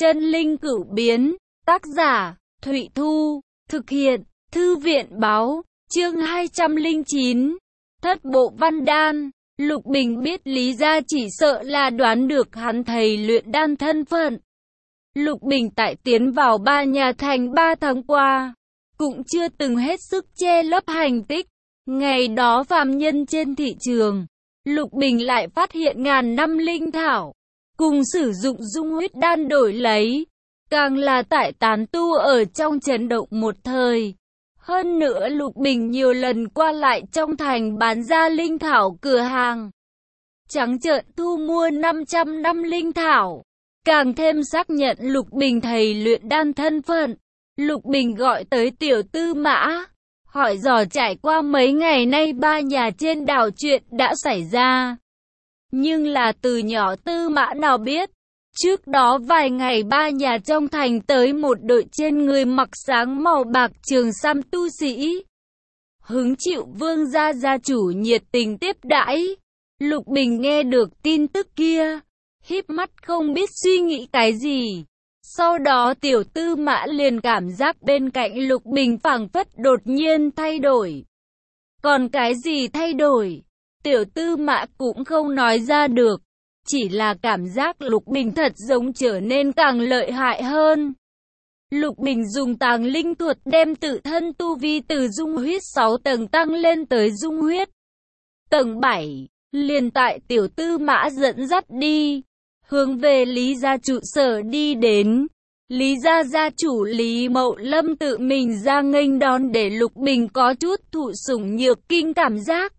Chân linh cửu biến, tác giả, Thụy Thu, thực hiện, Thư viện báo, chương 209, thất bộ văn đan. Lục Bình biết Lý Gia chỉ sợ là đoán được hắn thầy luyện đan thân phận. Lục Bình tại tiến vào Ba Nhà Thành 3 tháng qua, cũng chưa từng hết sức che lấp hành tích. Ngày đó phàm nhân trên thị trường, Lục Bình lại phát hiện ngàn năm linh thảo, cùng sử dụng dung huyết đan đổi lấy, càng là tại tán tu ở trong chấn động một thời. Hơn nữa Lục Bình nhiều lần qua lại trong thành bán ra linh thảo cửa hàng, trắng trợn thu mua 500 năm linh thảo, càng thêm xác nhận Lục Bình thầy luyện đan thân phận. Lục Bình gọi tới Tiểu Tư Mã, hỏi dò trải qua mấy ngày nay Ba Nhà trên đảo chuyện đã xảy ra. Nhưng là từ nhỏ Tư Mã nào biết, trước đó vài ngày Ba Nhà trong thành tới một đội trên người mặc sáng màu bạc trường sam tu sĩ, hứng chịu Vương gia gia chủ nhiệt tình tiếp đãi. Lục Bình nghe được tin tức kia, híp mắt không biết suy nghĩ cái gì. Sau đó Tiểu Tư Mã liền cảm giác bên cạnh Lục Bình phảng phất đột nhiên thay đổi. Còn cái gì thay đổi? Tiểu Tư Mã cũng không nói ra được. Chỉ là cảm giác Lục Bình thật giống trở nên càng lợi hại hơn. Lục Bình dùng tàng linh thuật đem tự thân tu vi từ dung huyết 6 tầng tăng lên tới dung huyết tầng 7. Liền tại Tiểu Tư Mã dẫn dắt đi, hướng về Lý Gia trụ sở đi đến. Lý Gia gia chủ Lý Mậu Lâm tự mình ra nghênh đón để Lục Bình có chút thụ sủng nhược kinh cảm giác.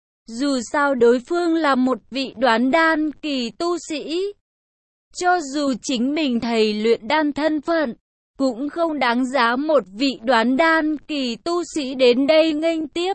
Dù sao đối phương là một vị đoán đan kỳ tu sĩ, cho dù chính mình thầy luyện đan thân phận, cũng không đáng giá một vị đoán đan kỳ tu sĩ đến đây nghênh tiếp.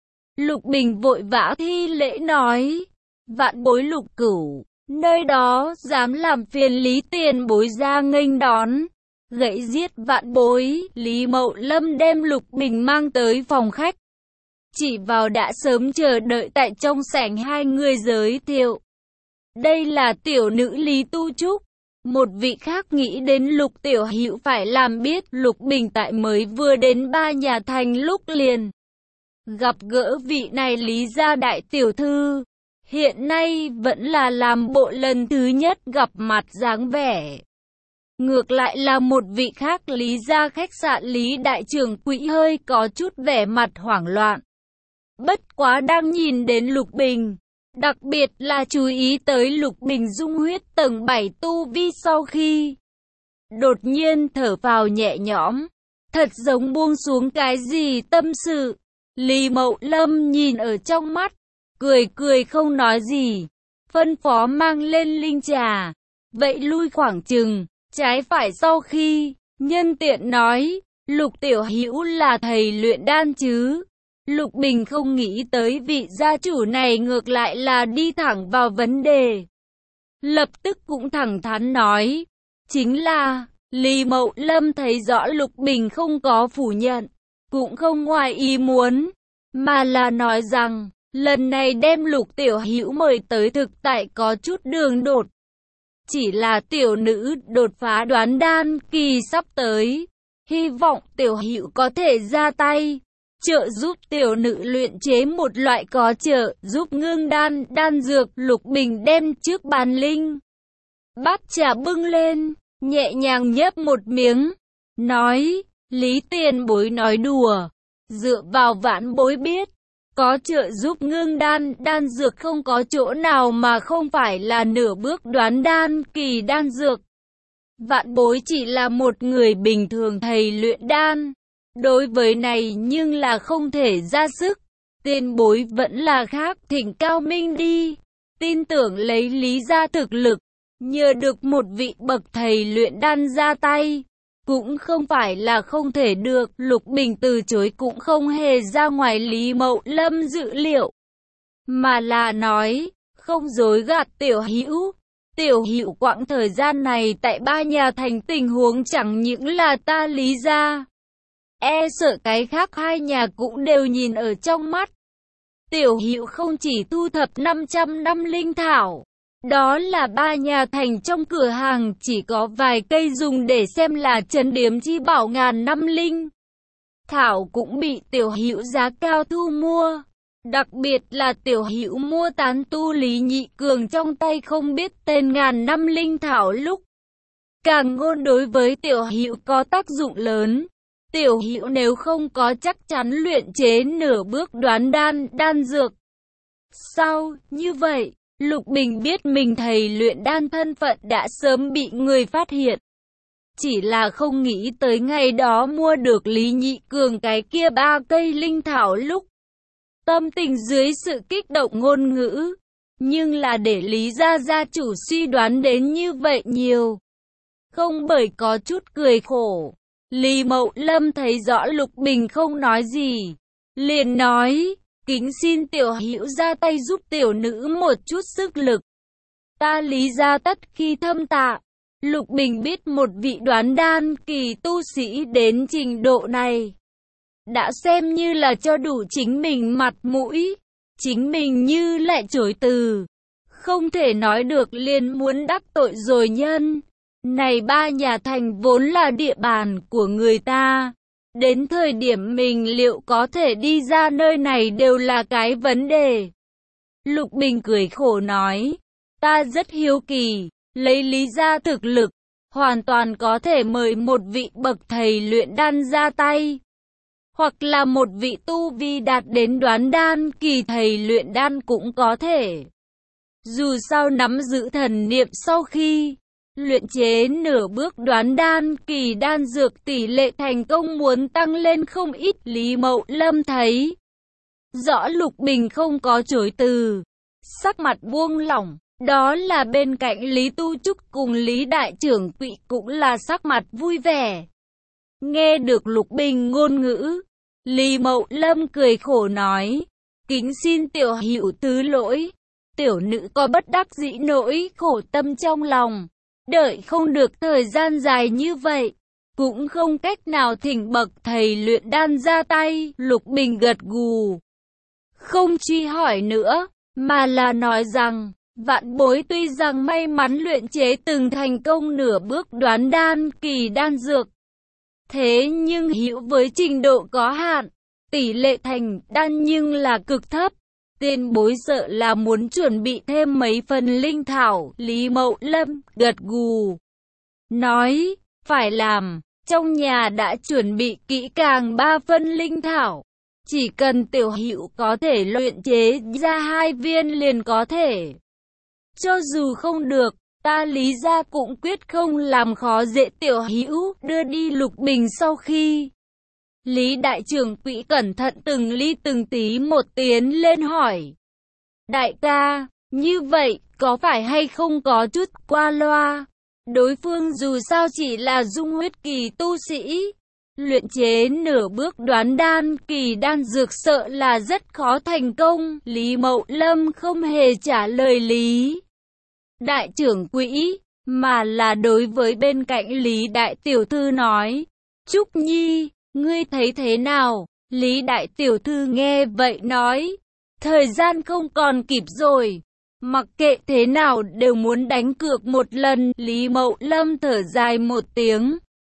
Lục Bình vội vã thi lễ nói, vạn bối Lục Cửu, nơi đó dám làm phiền Lý tiền bối ra nghênh đón, gãy giết vạn bối. Lý Mậu Lâm đem Lục Bình mang tới phòng khách, chỉ vào đã sớm chờ đợi tại trong sảnh hai người giới thiệu. Đây là tiểu nữ Lý Tu Trúc. Một vị khác nghĩ đến Lục Tiểu Hữu phải làm biết Lục Bình tại mới vừa đến Ba Nhà Thành lúc liền gặp gỡ vị này Lý gia đại tiểu thư. Hiện nay vẫn là làm bộ lần thứ nhất gặp mặt dáng vẻ. Ngược lại là một vị khác Lý gia khách sạn Lý đại trưởng quỹ hơi có chút vẻ mặt hoảng loạn. Bất quá đang nhìn đến Lục Bình, đặc biệt là chú ý tới Lục Bình dung huyết tầng 7 tu vi sau khi đột nhiên thở phào nhẹ nhõm, thật giống buông xuống cái gì tâm sự. Lý Mậu Lâm nhìn ở trong mắt, cười cười không nói gì, phân phó mang lên linh trà, vậy lui khoảng chừng trái phải sau khi, nhân tiện nói, Lục Tiểu Hữu là thầy luyện đan chứ? Lục Bình không nghĩ tới vị gia chủ này ngược lại là đi thẳng vào vấn đề. Lập tức cũng thẳng thắn nói, chính là. Lý Mậu Lâm thấy rõ Lục Bình không có phủ nhận, cũng không ngoài ý muốn, mà là nói rằng, lần này đem Lục Tiểu Hữu mời tới thực tại có chút đường đột. Chỉ là tiểu nữ đột phá đoán đan kỳ sắp tới, hy vọng Tiểu Hữu có thể ra tay, trợ giúp tiểu nữ luyện chế một loại có trợ giúp ngưng đan đan dược. Lục Bình đem trước bàn linh bát trà bưng lên, nhẹ nhàng nhấp một miếng, nói, Lý tiền bối nói đùa, dựa vào vãn bối biết, có trợ giúp ngưng đan đan dược không có chỗ nào mà không phải là nửa bước đoán đan kỳ đan dược. Vạn bối chỉ là một người bình thường thầy luyện đan, đối với này nhưng là không thể ra sức. Tiền bối vẫn là khác thỉnh cao minh đi, tin tưởng lấy Lý gia thực lực, nhờ được một vị bậc thầy luyện đan ra tay, cũng không phải là không thể được. Lục Bình từ chối cũng không hề ra ngoài Lý Mậu Lâm dự liệu, mà là nói, không dối gạt Tiểu Hữu. Tiểu Hữu quãng thời gian này tại Ba Nhà Thành tình huống chẳng những là ta Lý gia, e sợ cái khác hai nhà cũng đều nhìn ở trong mắt. Tiểu Hữu không chỉ thu thập 500 năm linh thảo, Đó là ba nhà thành trong cửa hàng chỉ có vài cây dùng để xem là trấn điếm chi bảo ngàn năm linh thảo cũng bị Tiểu Hữu giá cao thu mua. Đặc biệt là Tiểu Hữu mua tán tu Lý Nhị Cường trong tay không biết tên ngàn năm linh thảo lúc càng ngôn đối với Tiểu Hữu có tác dụng lớn. Tiểu Hữu nếu không có chắc chắn luyện chế nửa bước đoán đan dược. Sau như vậy, Lục Bình biết mình thầy luyện đan thân phận đã sớm bị người phát hiện. Chỉ là không nghĩ tới ngày đó mua được Lý Nhị Cường cái kia 3 cây linh thảo lúc tâm tình dưới sự kích động ngôn ngữ. Nhưng là để Lý gia chủ suy đoán đến như vậy nhiều. Không bởi có chút cười khổ. Lý Mậu Lâm thấy rõ Lục Bình không nói gì. Liền nói, kính xin Tiểu Hữu ra tay giúp tiểu nữ một chút sức lực. Ta Lý gia tất khi thâm tạ. Lục Bình biết một vị đoán đan kỳ tu sĩ đến trình độ này đã xem như là cho đủ chính mình mặt mũi. Chính mình như lại chối từ. Không thể nói được liền muốn đắc tội rồi nhân. Này ba nhà thành vốn là địa bàn của người ta. Đến thời điểm mình liệu có thể đi ra nơi này đều là cái vấn đề. Lục Bình cười khổ nói. Ta rất hiếu kỳ. Lấy Lý gia thực lực. Hoàn toàn có thể mời một vị bậc thầy luyện đan ra tay. Hoặc là một vị tu vi đạt đến đoán đan kỳ thầy luyện đan cũng có thể. Dù sao nắm giữ thần niệm sau khi luyện chế nửa bước đoán đan kỳ đan dược tỷ lệ thành công muốn tăng lên không ít. Lý Mậu Lâm thấy rõ Lục Bình không có chối từ, sắc mặt buông lỏng. Đó là bên cạnh Lý Tu Trúc cùng Lý Đại Trưởng Quỹ cũng là sắc mặt vui vẻ. Nghe được Lục Bình ngôn ngữ, Lý Mậu Lâm cười khổ nói, kính xin Tiểu Hữu thứ lỗi. Tiểu nữ có bất đắc dĩ nỗi khổ tâm trong lòng. Đợi không được thời gian dài như vậy, cũng không cách nào thỉnh bậc thầy luyện đan ra tay. Lục Bình gật gù, không truy hỏi nữa, mà là nói rằng, vạn bối tuy rằng may mắn luyện chế từng thành công nửa bước đoán đan kỳ đan dược. Thế nhưng hữu với trình độ có hạn, tỷ lệ thành đan nhưng là cực thấp. Tiền bối sợ là muốn chuẩn bị thêm mấy phần linh thảo. Lý Mậu Lâm gật gù, nói, phải làm, trong nhà đã chuẩn bị kỹ càng 3 phân linh thảo. Chỉ cần Tiểu Hữu có thể luyện chế ra 2 viên liền có thể. Cho dù không được, ta Lý gia cũng quyết không làm khó dễ Tiểu Hữu. Đưa đi Lục Bình sau khi Lý Đại Trưởng Quỹ cẩn thận từng ly từng tí một tiến lên hỏi, đại ca, như vậy có phải hay không có chút qua loa? Đối phương dù sao chỉ là dung huyết kỳ tu sĩ, luyện chế nửa bước đoán đan kỳ đan dược sợ là rất khó thành công. Lý Mậu Lâm không hề trả lời Lý Đại Trưởng Quỹ, mà là đối với bên cạnh Lý Đại Tiểu Thư nói, Trúc Nhi, ngươi thấy thế nào? Lý Đại Tiểu Thư nghe vậy nói, thời gian không còn kịp rồi, mặc kệ thế nào đều muốn đánh cược một lần. Lý Mậu Lâm thở dài một tiếng,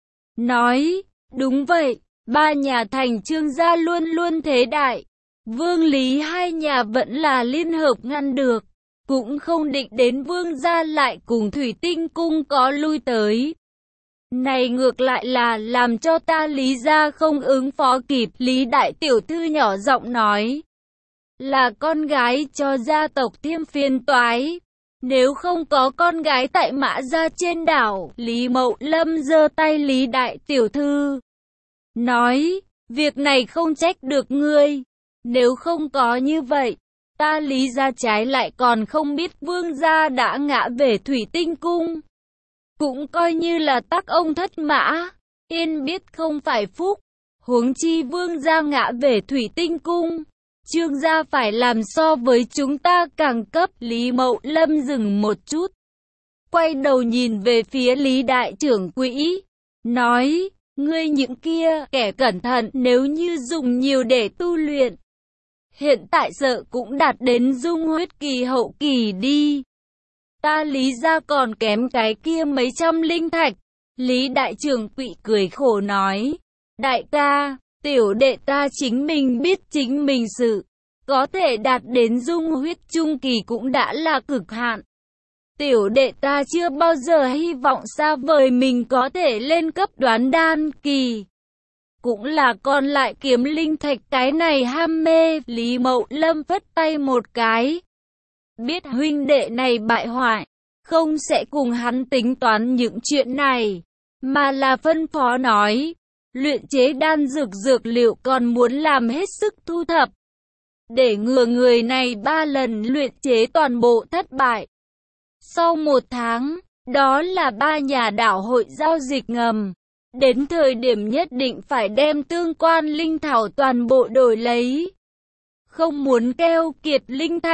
nói, đúng vậy, ba nhà thành Trương gia luôn luôn thế đại, Vương Lý hai nhà vẫn là liên hợp ngăn được, cũng không định đến Vương gia lại cùng Thủy Tinh Cung có lui tới. Này ngược lại là làm cho ta Lý gia không ứng phó kịp. Lý Đại Tiểu Thư nhỏ giọng nói, là con gái cho gia tộc thêm phiền toái. Nếu không có con gái tại Mã gia trên đảo. Lý Mậu Lâm giơ tay Lý Đại Tiểu Thư, nói, việc này không trách được ngươi. Nếu không có như vậy, ta Lý gia trái lại còn không biết Vương gia đã ngã về Thủy Tinh Cung. Cũng coi như là tắc ông thất mã, yên biết không phải phúc. Huống chi Vương gia ngã về Thủy Tinh Cung, Trương gia phải làm so với chúng ta càng cấp. Lý Mậu Lâm dừng một chút, quay đầu nhìn về phía Lý Đại Trưởng Quỹ, nói, ngươi những kia kẻ cẩn thận nếu như dùng nhiều để tu luyện, hiện tại sợ cũng đạt đến dung huyết kỳ hậu kỳ đi. ta Lý gia còn kém cái kia mấy trăm linh thạch. Lý đại trưởng quỹ cười khổ nói, đại ca, tiểu đệ ta chính mình biết chính mình sự, có thể đạt đến dung huyết trung kỳ cũng đã là cực hạn. Tiểu đệ ta chưa bao giờ hy vọng xa vời mình có thể lên cấp đoán đan kỳ. Cũng là còn lại kiếm linh thạch cái này ham mê. Lý Mậu Lâm phất tay một cái. Biết huynh đệ này bại hoại, không sẽ cùng hắn tính toán những chuyện này, mà là phân phó nói, luyện chế đan dược liệu còn muốn làm hết sức thu thập, để ngừa người này 3 lần luyện chế toàn bộ thất bại. Sau 1 tháng, đó là 3 nhà đảo hội giao dịch ngầm. Đến thời điểm nhất định phải đem tương quan linh thảo toàn bộ đổi lấy. Không muốn keo kiệt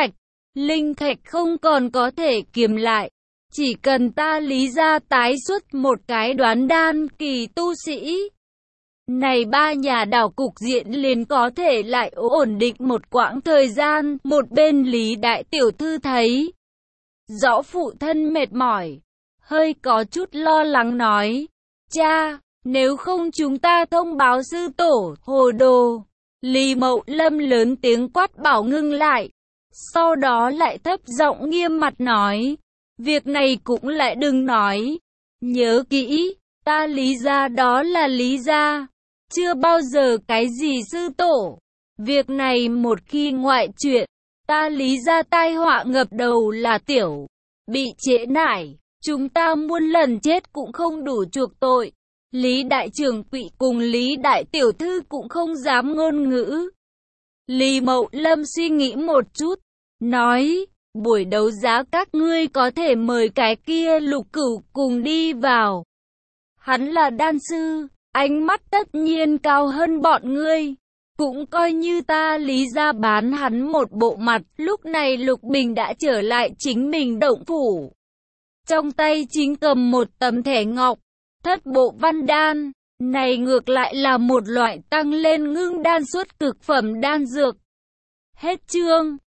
linh thạch không còn có thể kiếm lại. Chỉ cần ta Lý gia tái xuất một cái đoán đan kỳ tu sĩ, này 3 nhà đảo cục diện liền có thể lại ổn định một quãng thời gian. Một bên Lý đại tiểu thư thấy rõ phụ thân mệt mỏi, hơi có chút lo lắng nói, cha, nếu không chúng ta thông báo sư tổ. Hồ đồ. Lý Mậu Lâm lớn tiếng quát bảo ngưng lại, sau đó lại thấp giọng nghiêm mặt nói, việc này cũng lại đừng nói, nhớ kỹ, ta Lý gia đó là Lý gia, chưa bao giờ cái gì sư tổ. Việc này một khi ngoại chuyện, ta Lý gia tai họa ngập đầu là tiểu, bị trễ nải, chúng ta muôn lần chết cũng không đủ chuộc tội. Lý đại trưởng quỹ cùng Lý đại tiểu thư cũng không dám ngôn ngữ. Lý Mậu Lâm suy nghĩ một chút, nói, buổi đấu giá các ngươi có thể mời cái kia Lục Cửu cùng đi vào. Hắn là đan sư, ánh mắt tất nhiên cao hơn bọn ngươi. Cũng coi như ta Lý gia bán hắn một bộ mặt. Lúc này Lục Bình đã trở lại chính mình động phủ. Trong tay chính cầm một tấm thẻ ngọc. Thất bộ văn đan, này ngược lại là một loại tăng lên ngưng đan suất cực phẩm đan dược. Hết chương.